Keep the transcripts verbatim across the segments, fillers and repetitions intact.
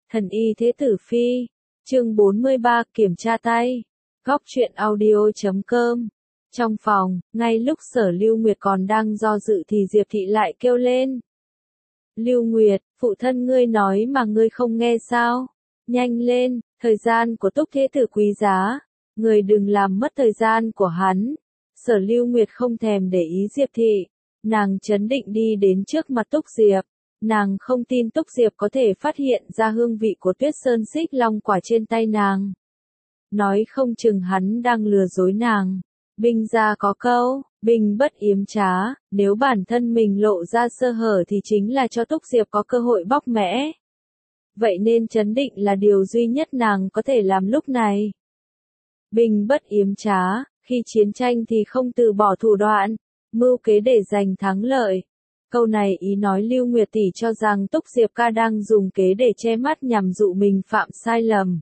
Thần y thế tử phi, chương bốn mươi ba kiểm tra tay, góc truyện audio chấm com. Trong phòng, ngay lúc Sở Lưu Nguyệt còn đang do dự thì Diệp Thị lại kêu lên. Lưu Nguyệt, phụ thân ngươi nói mà ngươi không nghe sao? Nhanh lên, thời gian của Túc thế tử quý giá, ngươi đừng làm mất thời gian của hắn. Sở Lưu Nguyệt không thèm để ý Diệp Thị, nàng trấn định đi đến trước mặt Túc Diệp. Nàng không tin Túc Diệp có thể phát hiện ra hương vị của Tuyết Sơn Xích Long quả trên tay nàng. Nói không chừng hắn đang lừa dối nàng. Binh gia có câu, binh bất yếm trá, nếu bản thân mình lộ ra sơ hở thì chính là cho Túc Diệp có cơ hội bóc mẽ. Vậy nên trấn định là điều duy nhất nàng có thể làm lúc này. Binh bất yếm trá, khi chiến tranh thì không từ bỏ thủ đoạn, mưu kế để giành thắng lợi. Câu này ý nói Lưu Nguyệt tỷ cho rằng Túc Diệp ca đang dùng kế để che mắt nhằm dụ mình phạm sai lầm.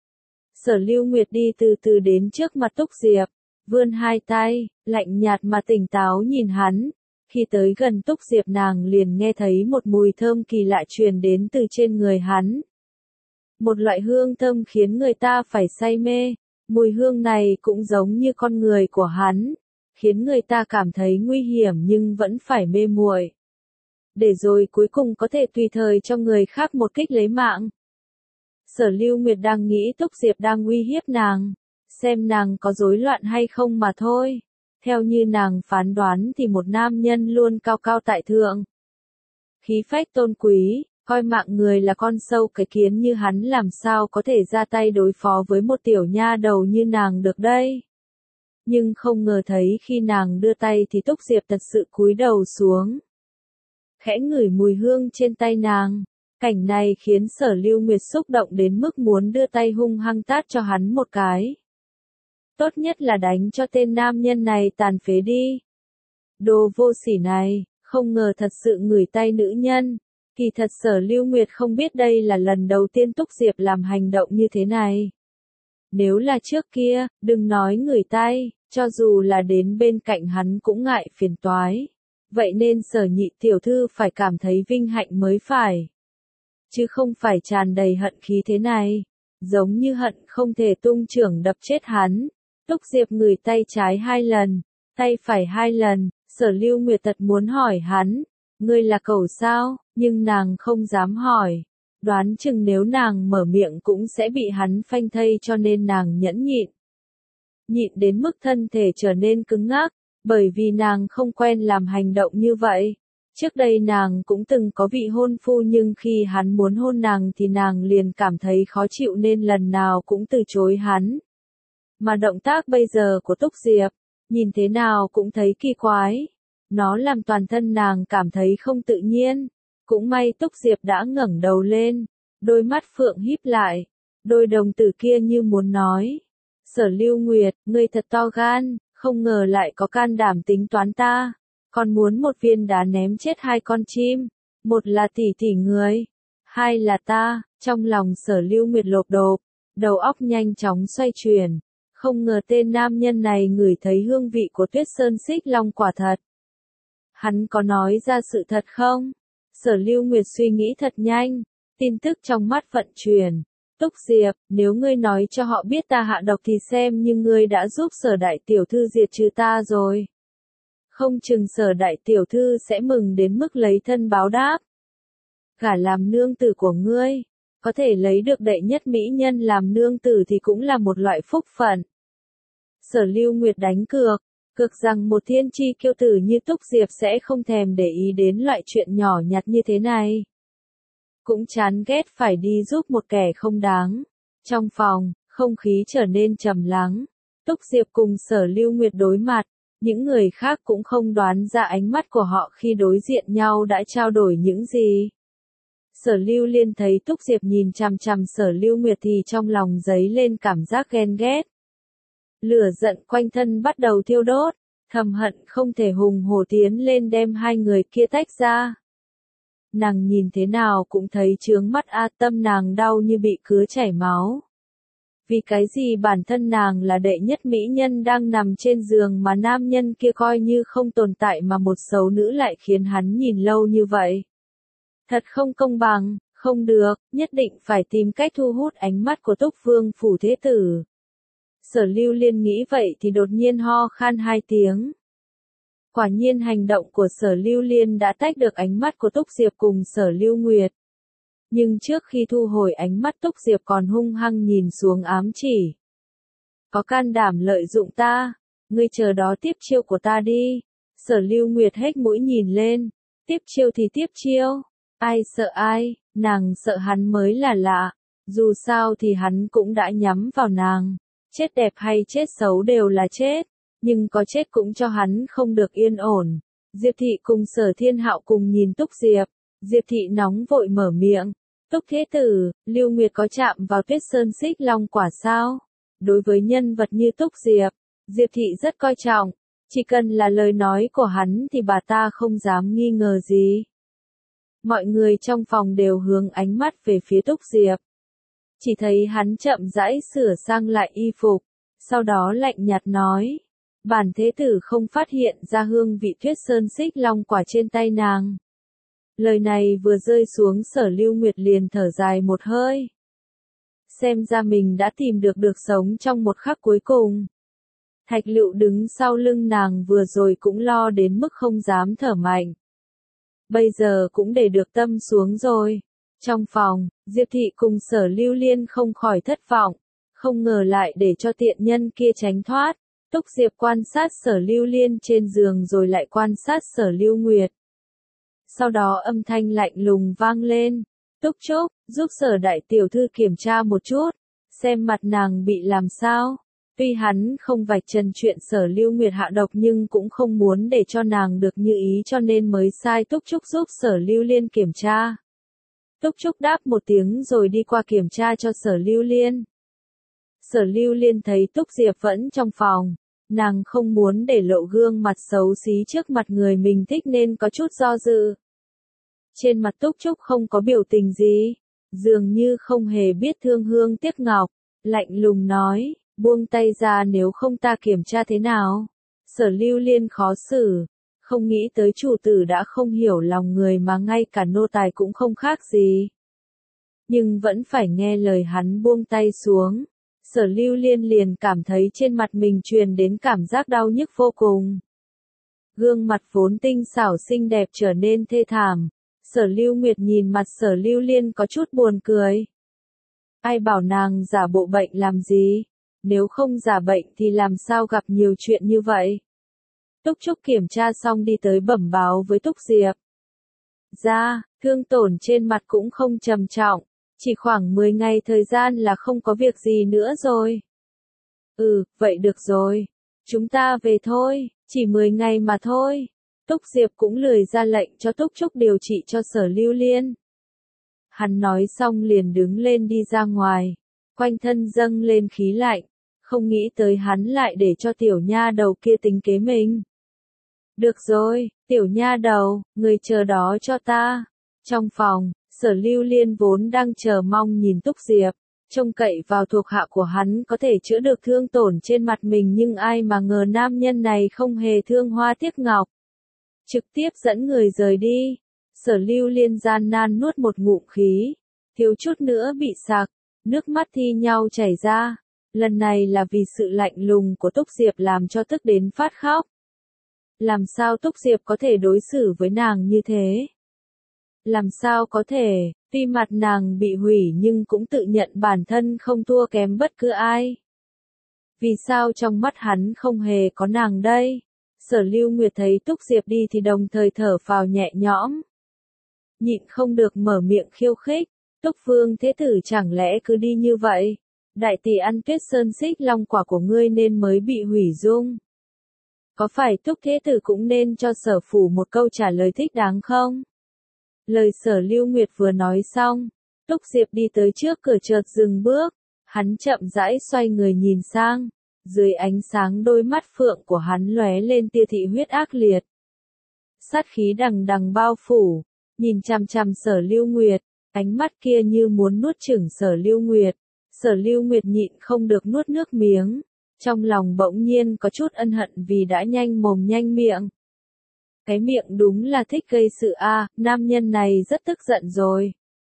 Sở Lưu Nguyệt đi từ từ đến trước mặt Túc Diệp, vươn hai tay, lạnh nhạt mà tỉnh táo nhìn hắn. Khi tới gần Túc Diệp nàng liền nghe thấy một mùi thơm kỳ lạ truyền đến từ trên người hắn. Một loại hương thơm khiến người ta phải say mê, mùi hương này cũng giống như con người của hắn, khiến người ta cảm thấy nguy hiểm nhưng vẫn phải mê muội. Để rồi cuối cùng có thể tùy thời cho người khác một kích lấy mạng. Sở Lưu Nguyệt đang nghĩ Túc Diệp đang uy hiếp nàng, xem nàng có rối loạn hay không mà thôi. Theo như nàng phán đoán thì một nam nhân luôn cao cao tại thượng, khí phách tôn quý, coi mạng người là con sâu cái kiến như hắn làm sao có thể ra tay đối phó với một tiểu nha đầu như nàng được đây. Nhưng không ngờ thấy khi nàng đưa tay thì Túc Diệp thật sự cúi đầu xuống, khẽ ngửi mùi hương trên tay nàng. Cảnh này khiến Sở Lưu Nguyệt xúc động đến mức muốn đưa tay hung hăng tát cho hắn một cái. Tốt nhất là đánh cho tên nam nhân này tàn phế đi. Đồ vô sỉ này, không ngờ thật sự ngửi tay nữ nhân. Kỳ thật Sở Lưu Nguyệt không biết đây là lần đầu tiên Túc Diệp làm hành động như thế này. Nếu là trước kia, đừng nói ngửi tay, cho dù là đến bên cạnh hắn cũng ngại phiền toái. Vậy nên Sở nhị tiểu thư phải cảm thấy vinh hạnh mới phải. Chứ không phải tràn đầy hận khí thế này. Giống như hận không thể tung chưởng đập chết hắn. Túc Diệp ngửi tay trái hai lần, tay phải hai lần, Sở Lưu Nguyệt thật muốn hỏi hắn, ngươi là cẩu sao, nhưng nàng không dám hỏi. Đoán chừng nếu nàng mở miệng cũng sẽ bị hắn phanh thây cho nên nàng nhẫn nhịn. Nhịn đến mức thân thể trở nên cứng ngắc, bởi vì nàng không quen làm hành động như vậy. Trước đây nàng cũng từng có vị hôn phu nhưng khi hắn muốn hôn nàng thì nàng liền cảm thấy khó chịu nên lần nào cũng từ chối hắn. Mà động tác bây giờ của Túc Diệp, nhìn thế nào cũng thấy kỳ quái. Nó làm toàn thân nàng cảm thấy không tự nhiên. Cũng may Túc Diệp đã ngẩng đầu lên, đôi mắt phượng híp lại, đôi đồng tử kia như muốn nói. Sở Lưu Nguyệt, ngươi thật to gan, không ngờ lại có can đảm tính toán ta. Còn muốn một viên đá ném chết hai con chim, một là tỷ tỷ người, hai là ta. Trong lòng Sở Lưu Nguyệt lộp độp, đầu óc nhanh chóng xoay chuyển. Không ngờ tên nam nhân này ngửi thấy hương vị của Tuyết Sơn Xích Long quả thật. Hắn có nói ra sự thật không? Sở Lưu Nguyệt suy nghĩ thật nhanh, tin tức trong mắt vận chuyển. Túc Diệp, nếu ngươi nói cho họ biết ta hạ độc thì xem như ngươi đã giúp Sở đại tiểu thư diệt trừ ta rồi. Không chừng Sở đại tiểu thư sẽ mừng đến mức lấy thân báo đáp. Gả làm nương tử của ngươi, có thể lấy được đệ nhất mỹ nhân làm nương tử thì cũng là một loại phúc phận. Sở Lưu Nguyệt đánh cược, cược rằng một thiên chi kiêu tử như Túc Diệp sẽ không thèm để ý đến loại chuyện nhỏ nhặt như thế này. Cũng chán ghét phải đi giúp một kẻ không đáng. Trong phòng, không khí trở nên trầm lắng. Túc Diệp cùng Sở Lưu Nguyệt đối mặt, những người khác cũng không đoán ra ánh mắt của họ khi đối diện nhau đã trao đổi những gì. Sở Lưu Liên thấy Túc Diệp nhìn chằm chằm Sở Lưu Nguyệt thì trong lòng dấy lên cảm giác ghen ghét. Lửa giận quanh thân bắt đầu thiêu đốt, thầm hận không thể hùng hổ tiến lên đem hai người kia tách ra. Nàng nhìn thế nào cũng thấy chướng mắt a, tâm nàng đau như bị cứa chảy máu. Vì cái gì bản thân nàng là đệ nhất mỹ nhân đang nằm trên giường mà nam nhân kia coi như không tồn tại mà một xấu nữ lại khiến hắn nhìn lâu như vậy. Thật không công bằng, Không được, nhất định phải tìm cách thu hút ánh mắt của Túc Vương phủ thế tử. Sở Lưu Liên nghĩ vậy thì đột nhiên ho khan hai tiếng. Quả nhiên hành động của Sở Lưu Liên đã tách được ánh mắt của Túc Diệp cùng Sở Lưu Nguyệt. Nhưng trước khi thu hồi ánh mắt Túc Diệp còn hung hăng nhìn xuống ám chỉ. Có can đảm lợi dụng ta, ngươi chờ đó tiếp chiêu của ta đi. Sở Lưu Nguyệt hết mũi nhìn lên, tiếp chiêu thì tiếp chiêu, ai sợ ai, nàng sợ hắn mới là lạ, dù sao thì hắn cũng đã nhắm vào nàng, chết đẹp hay chết xấu đều là chết, nhưng có chết cũng cho hắn không được yên ổn. Diệp Thị cùng Sở Thiên Hạo cùng nhìn Túc Diệp, Diệp Thị nóng vội mở miệng, Túc Thế Tử, Lưu Nguyệt có chạm vào Tuyết Sơn Xích Long quả sao? Đối với nhân vật như Túc Diệp, Diệp Thị rất coi trọng, chỉ cần là lời nói của hắn thì bà ta không dám nghi ngờ gì. Mọi người trong phòng đều hướng ánh mắt về phía Túc Diệp. Chỉ thấy hắn chậm rãi sửa sang lại y phục, sau đó lạnh nhạt nói, bản thế tử không phát hiện ra hương vị Tuyết Sơn Xích Long quả trên tay nàng. Lời này vừa rơi xuống, Sở Lưu Nguyệt liền thở dài một hơi. Xem ra mình đã tìm được được sống trong một khắc cuối cùng. Thạch Lựu đứng sau lưng nàng vừa rồi cũng lo đến mức không dám thở mạnh. Bây giờ cũng để được tâm xuống rồi. Trong phòng, Diệp Thị cùng Sở Lưu Liên không khỏi thất vọng, không ngờ lại để cho tiện nhân kia tránh thoát. Túc Diệp quan sát Sở Lưu Liên trên giường rồi lại quan sát Sở Lưu Nguyệt. Sau đó âm thanh lạnh lùng vang lên, Túc Trúc, giúp Sở đại tiểu thư kiểm tra một chút, xem mặt nàng bị làm sao. Tuy hắn không vạch trần chuyện Sở Lưu Nguyệt hạ độc nhưng cũng không muốn để cho nàng được như ý cho nên mới sai Túc Trúc giúp Sở Lưu Liên kiểm tra. Túc Trúc đáp một tiếng rồi đi qua kiểm tra cho Sở Lưu Liên. Sở Lưu Liên thấy Túc Diệp vẫn trong phòng, nàng không muốn để lộ gương mặt xấu xí trước mặt người mình thích nên có chút do dự. Trên mặt Túc Trúc không có biểu tình gì, dường như không hề biết thương hương tiếc ngọc, lạnh lùng nói, buông tay ra nếu không ta kiểm tra thế nào. Sở Lưu Liên khó xử, không nghĩ tới chủ tử đã không hiểu lòng người mà ngay cả nô tài cũng không khác gì. Nhưng vẫn phải nghe lời hắn buông tay xuống. Sở Lưu Liên liền cảm thấy trên mặt mình truyền đến cảm giác đau nhức vô cùng. Gương mặt vốn tinh xảo xinh đẹp trở nên thê thảm. Sở Lưu Nguyệt nhìn mặt Sở Lưu Liên có chút buồn cười. Ai bảo nàng giả bộ bệnh làm gì? Nếu không giả bệnh thì làm sao gặp nhiều chuyện như vậy? Túc Trúc kiểm tra xong đi tới bẩm báo với Túc Diệp. Ra, thương tổn trên mặt cũng không trầm trọng, chỉ khoảng mười ngày thời gian là không có việc gì nữa rồi. Ừ, vậy được rồi. Chúng ta về thôi, chỉ mười ngày mà thôi. Túc Diệp cũng lười ra lệnh cho Túc Trúc điều trị cho Sở Lưu Liên. Hắn nói xong liền đứng lên đi ra ngoài, quanh thân dâng lên khí lạnh, không nghĩ tới hắn lại để cho tiểu nha đầu kia tính kế mình. Được rồi, tiểu nha đầu, người chờ đó cho ta. Trong phòng, Sở Lưu Liên vốn đang chờ mong nhìn Túc Diệp, trông cậy vào thuộc hạ của hắn có thể chữa được thương tổn trên mặt mình nhưng ai mà ngờ nam nhân này không hề thương hoa tiếc ngọc. Trực tiếp dẫn người rời đi. Sở Lưu Liên gian nan nuốt một ngụm khí, thiếu chút nữa bị sặc, nước mắt thi nhau chảy ra. Lần này là vì sự lạnh lùng của Túc Diệp làm cho tức đến phát khóc. Làm sao Túc Diệp có thể đối xử với nàng như thế? Làm sao có thể, tuy mặt nàng bị hủy nhưng cũng tự nhận bản thân không thua kém bất cứ ai. Vì sao trong mắt hắn không hề có nàng đây? Sở Lưu Nguyệt thấy Túc Diệp đi thì đồng thời thở phào nhẹ nhõm. Nhịn không được mở miệng khiêu khích, Túc Vương thế tử chẳng lẽ cứ đi như vậy? Đại tỷ ăn Tuyết Sơn Xích Long quả của ngươi nên mới bị hủy dung. Có phải Túc thế tử cũng nên cho Sở phủ một câu trả lời thích đáng không? Lời Sở Lưu Nguyệt vừa nói xong, Túc Diệp đi tới trước cửa chợt dừng bước, hắn chậm rãi xoay người nhìn sang, dưới ánh sáng đôi mắt phượng của hắn lóe lên tia thị huyết ác liệt. Sát khí đằng đằng bao phủ, nhìn chằm chằm Sở Lưu Nguyệt, ánh mắt kia như muốn nuốt chửng Sở Lưu Nguyệt. Sở Lưu Nguyệt nhịn không được nuốt nước miếng, trong lòng bỗng nhiên có chút ân hận vì đã nhanh mồm nhanh miệng. Cái miệng đúng là thích gây sự a, à, nam nhân này rất tức giận rồi.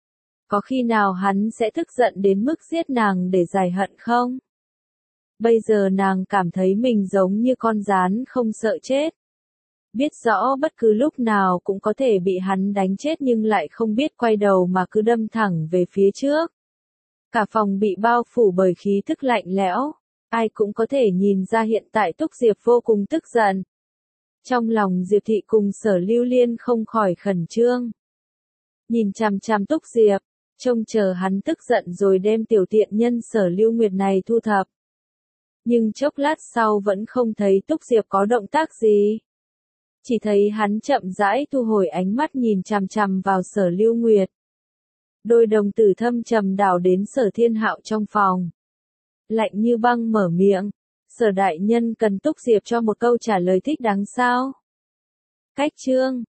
Có khi nào hắn sẽ tức giận đến mức giết nàng để giải hận không? Bây giờ nàng cảm thấy mình giống như con gián không sợ chết. Biết rõ bất cứ lúc nào cũng có thể bị hắn đánh chết nhưng lại không biết quay đầu mà cứ đâm thẳng về phía trước. Cả phòng bị bao phủ bởi khí thức lạnh lẽo. Ai cũng có thể nhìn ra hiện tại Túc Diệp vô cùng tức giận. Trong lòng Diệp Thị cùng Sở Lưu Liên không khỏi khẩn trương. Nhìn chằm chằm Túc Diệp, trông chờ hắn tức giận rồi đem tiểu tiện nhân Sở Lưu Nguyệt này thu thập. Nhưng chốc lát sau vẫn không thấy Túc Diệp có động tác gì. Chỉ thấy hắn chậm rãi thu hồi ánh mắt nhìn chằm chằm vào Sở Lưu Nguyệt. Đôi đồng tử thâm trầm đảo đến Sở Thiên Hạo trong phòng. Lạnh như băng mở miệng, Sở đại nhân cần Túc Diệp cho một câu trả lời thích đáng sao? Cách chương